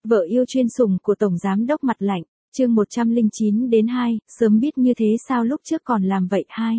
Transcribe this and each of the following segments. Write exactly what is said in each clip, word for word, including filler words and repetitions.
Vợ yêu chuyên sủng của Tổng Giám đốc Mặt Lạnh, chương một trăm lẻ chín đến hai, sớm biết như thế sao lúc trước còn làm vậy hai.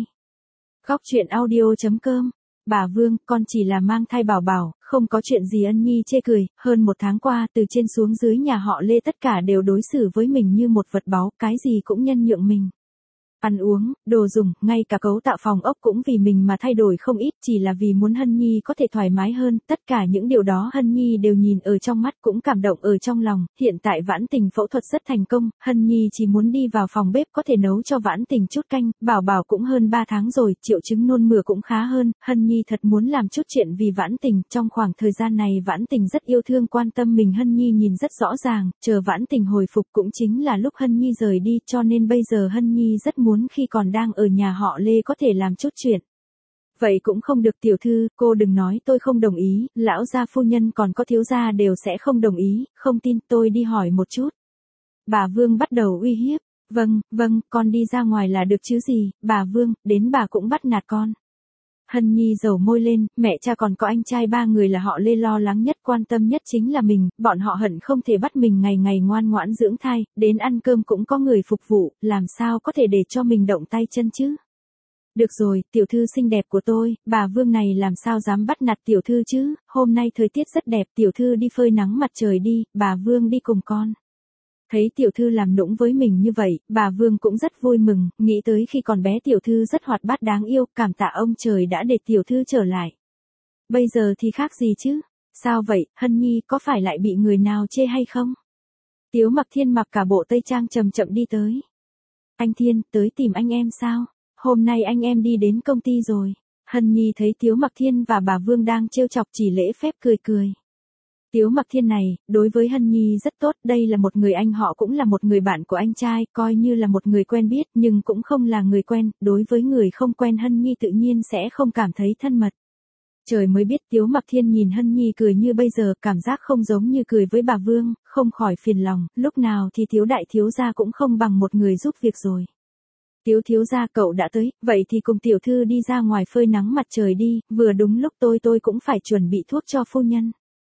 Góc truyện audio chấm com. Bà Vương, con chỉ là mang thai bảo bảo, không có chuyện gì. Ân Nhi chê cười, hơn một tháng qua từ trên xuống dưới nhà họ Lê tất cả đều đối xử với mình như một vật báu, cái gì cũng nhân nhượng mình. Ăn uống, đồ dùng, ngay cả cấu tạo phòng ốc cũng vì mình mà thay đổi không ít, chỉ là vì muốn Hân Nhi có thể thoải mái hơn, tất cả những điều đó Hân Nhi đều nhìn ở trong mắt cũng cảm động ở trong lòng. Hiện tại Vãn Tình phẫu thuật rất thành công, Hân Nhi chỉ muốn đi vào phòng bếp có thể nấu cho Vãn Tình chút canh, bảo bảo cũng hơn ba tháng rồi, triệu chứng nôn mửa cũng khá hơn, Hân Nhi thật muốn làm chút chuyện vì Vãn Tình, trong khoảng thời gian này Vãn Tình rất yêu thương quan tâm mình, Hân Nhi nhìn rất rõ ràng, chờ Vãn Tình hồi phục cũng chính là lúc Hân Nhi rời đi, cho nên bây giờ Hân Nhi rất muốn khi còn đang ở nhà họ Lê có thể làm chút chuyện. Vậy cũng không được tiểu thư, cô đừng nói tôi không đồng ý, lão gia phu nhân còn có thiếu gia đều sẽ không đồng ý, không tin tôi đi hỏi một chút. Bà Vương bắt đầu uy hiếp, vâng, vâng, con đi ra ngoài là được chứ gì, bà Vương, đến bà cũng bắt nạt con. Hân Nhi dầu môi lên, mẹ cha còn có anh trai ba người là họ Lê lo lắng nhất quan tâm nhất chính là mình, bọn họ hận không thể bắt mình ngày ngày ngoan ngoãn dưỡng thai, đến ăn cơm cũng có người phục vụ, làm sao có thể để cho mình động tay chân chứ. Được rồi, tiểu thư xinh đẹp của tôi, bà Vương này làm sao dám bắt nạt tiểu thư chứ, hôm nay thời tiết rất đẹp, tiểu thư đi phơi nắng mặt trời đi, bà Vương đi cùng con. Thấy tiểu thư làm nũng với mình như vậy, bà Vương cũng rất vui mừng, nghĩ tới khi còn bé tiểu thư rất hoạt bát đáng yêu, cảm tạ ông trời đã để tiểu thư trở lại. Bây giờ thì khác gì chứ? Sao vậy, Hân Nhi có phải lại bị người nào chê hay không? Tiếu Mặc Thiên mặc cả bộ tây trang chậm chậm đi tới. Anh Thiên, tới tìm anh em sao? Hôm nay anh em đi đến công ty rồi. Hân Nhi thấy Tiếu Mặc Thiên và bà Vương đang trêu chọc chỉ lễ phép cười cười. Tiếu Mặc Thiên này, đối với Hân Nhi rất tốt, đây là một người anh họ cũng là một người bạn của anh trai, coi như là một người quen biết, nhưng cũng không là người quen, đối với người không quen Hân Nhi tự nhiên sẽ không cảm thấy thân mật. Trời mới biết Tiếu Mặc Thiên nhìn Hân Nhi cười như bây giờ, cảm giác không giống như cười với bà Vương, không khỏi phiền lòng, lúc nào thì Tiếu đại thiếu gia cũng không bằng một người giúp việc rồi. Tiếu thiếu gia cậu đã tới, vậy thì cùng tiểu thư đi ra ngoài phơi nắng mặt trời đi, vừa đúng lúc tôi tôi cũng phải chuẩn bị thuốc cho phu nhân.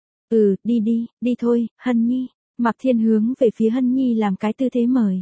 Ừ, đi đi, đi thôi, Hân Nhi. Mặc Thiên hướng về phía Hân Nhi làm cái tư thế mời.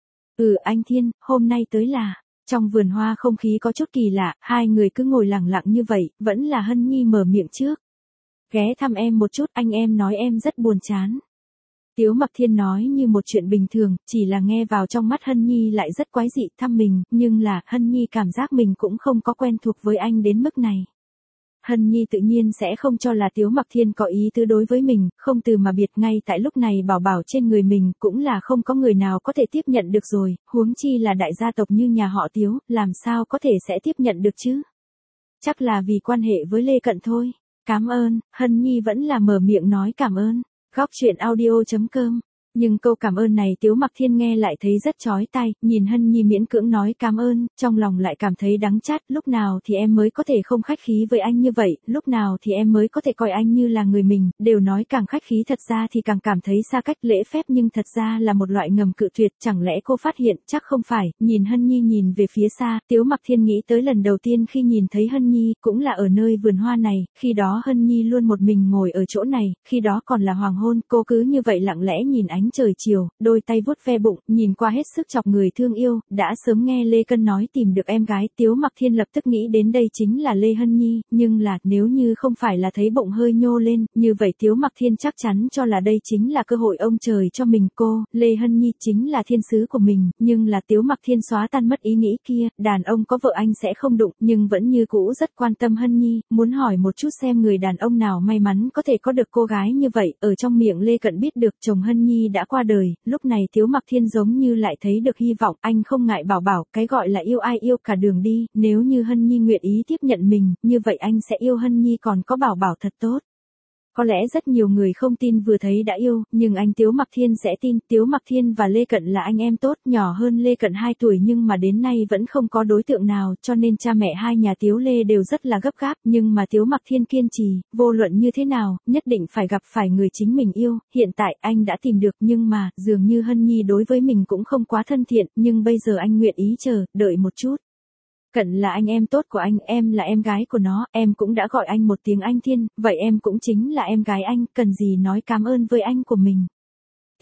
Ừ anh Thiên, hôm nay tới là. Trong vườn hoa không khí có chút kỳ lạ, hai người cứ ngồi lặng lặng như vậy, vẫn là Hân Nhi mở miệng trước. Ghé thăm em một chút, anh em nói em rất buồn chán. Tiếu Mặc Thiên nói như một chuyện bình thường, chỉ là nghe vào trong mắt Hân Nhi lại rất quái dị, thăm mình, nhưng là Hân Nhi cảm giác mình cũng không có quen thuộc với anh đến mức này. Hân Nhi tự nhiên sẽ không cho là Tiếu Mặc Thiên có ý tứ đối với mình, không từ mà biệt, ngay tại lúc này bảo bảo trên người mình cũng là không có người nào có thể tiếp nhận được rồi, huống chi là đại gia tộc như nhà họ Tiếu, làm sao có thể sẽ tiếp nhận được chứ? Chắc là vì quan hệ với Lê Cận thôi. Cảm ơn, Hân Nhi vẫn là mở miệng nói cảm ơn. Góc truyện audio chấm com. Nhưng câu cảm ơn này Tiếu Mặc Thiên nghe lại thấy rất chói tai, nhìn Hân Nhi miễn cưỡng nói cảm ơn, trong lòng lại cảm thấy đắng chát, lúc nào thì em mới có thể không khách khí với anh như vậy, lúc nào thì em mới có thể coi anh như là người mình, đều nói càng khách khí thật ra thì càng cảm thấy xa cách lễ phép nhưng thật ra là một loại ngầm cự tuyệt, chẳng lẽ cô phát hiện, chắc không phải, nhìn Hân Nhi nhìn về phía xa, Tiếu Mặc Thiên nghĩ tới lần đầu tiên khi nhìn thấy Hân Nhi, cũng là ở nơi vườn hoa này, khi đó Hân Nhi luôn một mình ngồi ở chỗ này, khi đó còn là hoàng hôn, cô cứ như vậy lặng lẽ nhìn ánh trời chiều, đôi tay vuốt ve bụng, nhìn qua hết sức chọc người thương yêu, đã sớm nghe Lê Cân nói tìm được em gái, Tiếu Mặc Thiên lập tức nghĩ đến đây chính là Lê Hân Nhi, nhưng là, nếu như không phải là thấy bụng hơi nhô lên, như vậy Tiếu Mặc Thiên chắc chắn cho là đây chính là cơ hội ông trời cho mình, cô, Lê Hân Nhi chính là thiên sứ của mình, nhưng là Tiếu Mặc Thiên xóa tan mất ý nghĩ kia, đàn ông có vợ anh sẽ không đụng, nhưng vẫn như cũ rất quan tâm Hân Nhi, muốn hỏi một chút xem người đàn ông nào may mắn có thể có được cô gái như vậy, ở trong miệng Lê Cận biết được chồng Hân Nhi đã qua đời, lúc này Tiếu Mặc Thiên giống như lại thấy được hy vọng, anh không ngại bảo bảo, cái gọi là yêu ai yêu cả đường đi, nếu như Hân Nhi nguyện ý tiếp nhận mình, như vậy anh sẽ yêu Hân Nhi còn có bảo bảo thật tốt. Có lẽ rất nhiều người không tin vừa thấy đã yêu, nhưng anh Tiếu Mặc Thiên sẽ tin, Tiếu Mặc Thiên và Lê Cận là anh em tốt, nhỏ hơn Lê Cận hai tuổi nhưng mà đến nay vẫn không có đối tượng nào, cho nên cha mẹ hai nhà Tiếu Lê đều rất là gấp gáp, nhưng mà Tiếu Mặc Thiên kiên trì, vô luận như thế nào, nhất định phải gặp phải người chính mình yêu, hiện tại anh đã tìm được, nhưng mà, dường như Hân Nhi đối với mình cũng không quá thân thiện, nhưng bây giờ anh nguyện ý chờ, đợi một chút. Cận là anh em tốt của anh, em là em gái của nó, em cũng đã gọi anh một tiếng anh Thiên, vậy em cũng chính là em gái anh, cần gì nói cảm ơn với anh của mình.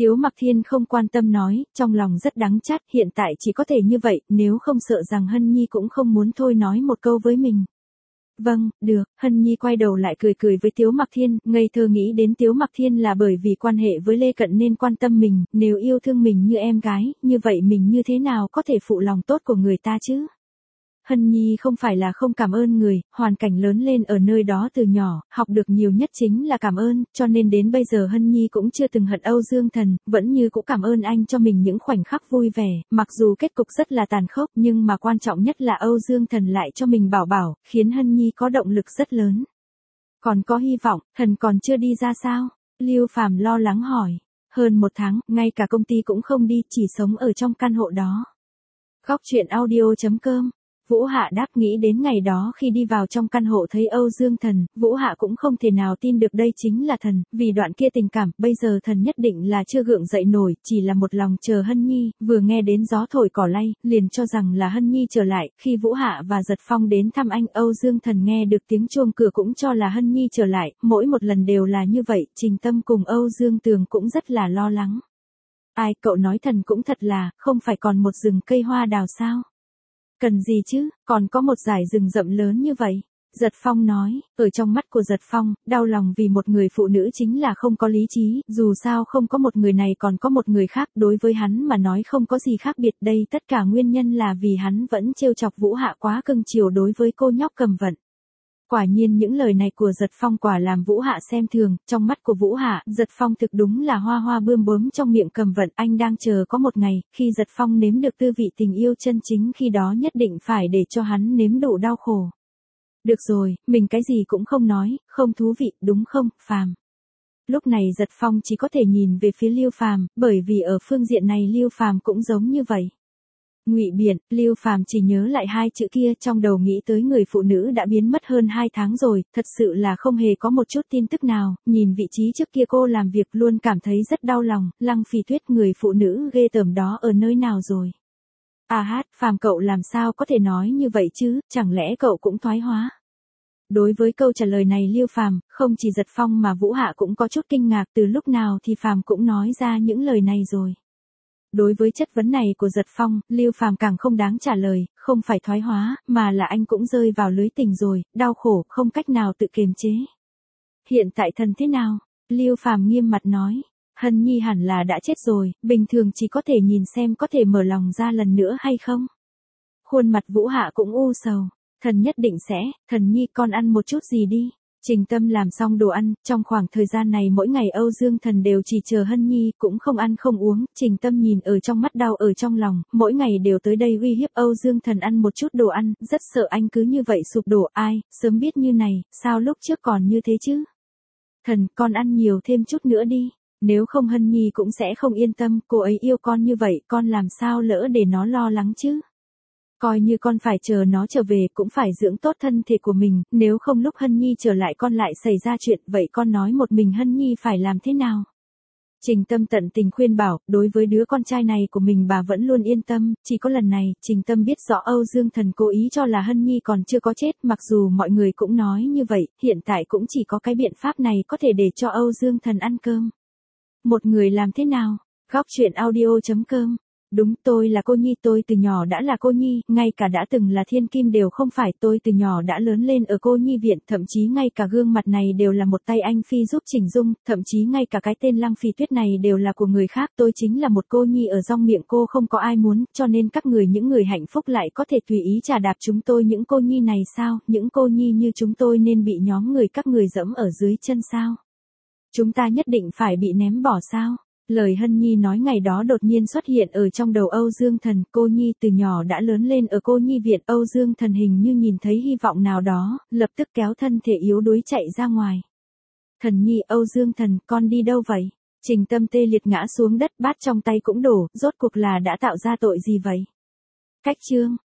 Tiếu Mặc Thiên không quan tâm nói, trong lòng rất đắng chát, hiện tại chỉ có thể như vậy, nếu không sợ rằng Hân Nhi cũng không muốn thôi nói một câu với mình. Vâng, được, Hân Nhi quay đầu lại cười cười với Tiếu Mặc Thiên, ngây thơ nghĩ đến Tiếu Mặc Thiên là bởi vì quan hệ với Lê Cận nên quan tâm mình, nếu yêu thương mình như em gái, như vậy mình như thế nào có thể phụ lòng tốt của người ta chứ? Hân Nhi không phải là không cảm ơn người, hoàn cảnh lớn lên ở nơi đó từ nhỏ, học được nhiều nhất chính là cảm ơn, cho nên đến bây giờ Hân Nhi cũng chưa từng hận Âu Dương Thần, vẫn như cũng cảm ơn anh cho mình những khoảnh khắc vui vẻ, mặc dù kết cục rất là tàn khốc nhưng mà quan trọng nhất là Âu Dương Thần lại cho mình bảo bảo, khiến Hân Nhi có động lực rất lớn. Còn có hy vọng, thần còn chưa đi ra sao? Lưu Phàm lo lắng hỏi. Hơn một tháng, ngay cả công ty cũng không đi, chỉ sống ở trong căn hộ đó. Góc truyện audio chấm com Vũ Hạ đáp nghĩ đến ngày đó khi đi vào trong căn hộ thấy Âu Dương Thần, Vũ Hạ cũng không thể nào tin được đây chính là thần, vì đoạn kia tình cảm, bây giờ thần nhất định là chưa gượng dậy nổi, chỉ là một lòng chờ Hân Nhi, vừa nghe đến gió thổi cỏ lay, liền cho rằng là Hân Nhi trở lại, khi Vũ Hạ và Giật Phong đến thăm anh, Âu Dương Thần nghe được tiếng chuông cửa cũng cho là Hân Nhi trở lại, mỗi một lần đều là như vậy, Trình Tâm cùng Âu Dương Tường cũng rất là lo lắng. Ai, cậu nói thần cũng thật là, không phải còn một rừng cây hoa đào sao? Cần gì chứ, còn có một dải rừng rậm lớn như vậy. Giật Phong nói, ở trong mắt của Giật Phong, đau lòng vì một người phụ nữ chính là không có lý trí, dù sao không có một người này còn có một người khác, đối với hắn mà nói không có gì khác biệt, đây tất cả nguyên nhân là vì hắn vẫn trêu chọc Vũ Hạ quá cưng chiều đối với cô nhóc Cầm Vận. Quả nhiên những lời này của Giật Phong quả làm Vũ Hạ xem thường, trong mắt của Vũ Hạ, Giật Phong thực đúng là hoa hoa bươm bướm trong miệng Cầm Vận, anh đang chờ có một ngày, khi Giật Phong nếm được tư vị tình yêu chân chính, khi đó nhất định phải để cho hắn nếm đủ đau khổ. Được rồi, mình cái gì cũng không nói, không thú vị, đúng không, Phàm? Lúc này Giật Phong chỉ có thể nhìn về phía Lưu Phàm, bởi vì ở phương diện này Lưu Phàm cũng giống như vậy. Ngụy Biện, Lưu Phàm chỉ nhớ lại hai chữ kia, trong đầu nghĩ tới người phụ nữ đã biến mất hơn hai tháng rồi, thật sự là không hề có một chút tin tức nào, nhìn vị trí trước kia cô làm việc luôn cảm thấy rất đau lòng, Lăng Phi Tuyết người phụ nữ ghê tởm đó ở nơi nào rồi? À hát, Phàm cậu làm sao có thể nói như vậy chứ, chẳng lẽ cậu cũng thoái hóa? Đối với câu trả lời này Lưu Phàm, không chỉ Giật Phong mà Vũ Hạ cũng có chút kinh ngạc, từ lúc nào thì Phàm cũng nói ra những lời này rồi. Đối với chất vấn này của Giật Phong, Lưu Phàm càng không đáng trả lời, không phải thoái hóa, mà là anh cũng rơi vào lưới tình rồi, đau khổ, không cách nào tự kiềm chế. Hiện tại thần thế nào? Lưu Phàm nghiêm mặt nói, Hân Nhi hẳn là đã chết rồi, bình thường chỉ có thể nhìn xem có thể mở lòng ra lần nữa hay không. Khuôn mặt Vũ Hạ cũng u sầu, thần nhất định sẽ, Thần Nhi con ăn một chút gì đi. Trình Tâm làm xong đồ ăn, trong khoảng thời gian này mỗi ngày Âu Dương Thần đều chỉ chờ Hân Nhi, cũng không ăn không uống, Trình Tâm nhìn ở trong mắt đau ở trong lòng, mỗi ngày đều tới đây uy hiếp Âu Dương Thần ăn một chút đồ ăn, rất sợ anh cứ như vậy sụp đổ, ai, sớm biết như này, sao lúc trước còn như thế chứ? Thần, con ăn nhiều thêm chút nữa đi, nếu không Hân Nhi cũng sẽ không yên tâm, cô ấy yêu con như vậy, con làm sao lỡ để nó lo lắng chứ? Coi như con phải chờ nó trở về cũng phải dưỡng tốt thân thể của mình, nếu không lúc Hân Nhi trở lại con lại xảy ra chuyện, vậy con nói một mình Hân Nhi phải làm thế nào? Trình Tâm tận tình khuyên bảo, đối với đứa con trai này của mình bà vẫn luôn yên tâm, chỉ có lần này, Trình Tâm biết rõ Âu Dương Thần cố ý cho là Hân Nhi còn chưa có chết, mặc dù mọi người cũng nói như vậy, hiện tại cũng chỉ có cái biện pháp này có thể để cho Âu Dương Thần ăn cơm. Một người làm thế nào? Góc truyện audio chấm com Đúng, tôi là cô nhi, tôi từ nhỏ đã là cô nhi, ngay cả đã từng là thiên kim đều không phải, tôi từ nhỏ đã lớn lên ở cô nhi viện, thậm chí ngay cả gương mặt này đều là một tay anh Phi giúp chỉnh dung, thậm chí ngay cả cái tên Lăng Phi Tuyết này đều là của người khác, tôi chính là một cô nhi ở trong miệng cô không có ai muốn, cho nên các người những người hạnh phúc lại có thể tùy ý trà đạp chúng tôi những cô nhi này sao, những cô nhi như chúng tôi nên bị nhóm người các người dẫm ở dưới chân sao? Chúng ta nhất định phải bị ném bỏ sao? Lời Hân Nhi nói ngày đó đột nhiên xuất hiện ở trong đầu Âu Dương Thần, cô nhi từ nhỏ đã lớn lên ở cô nhi viện, Âu Dương Thần hình như nhìn thấy hy vọng nào đó, lập tức kéo thân thể yếu đuối chạy ra ngoài. Thần Nhi, Âu Dương Thần, con đi đâu vậy? Trình Tâm tê liệt ngã xuống đất, bát trong tay cũng đổ, rốt cuộc là đã tạo ra tội gì vậy? Cách chương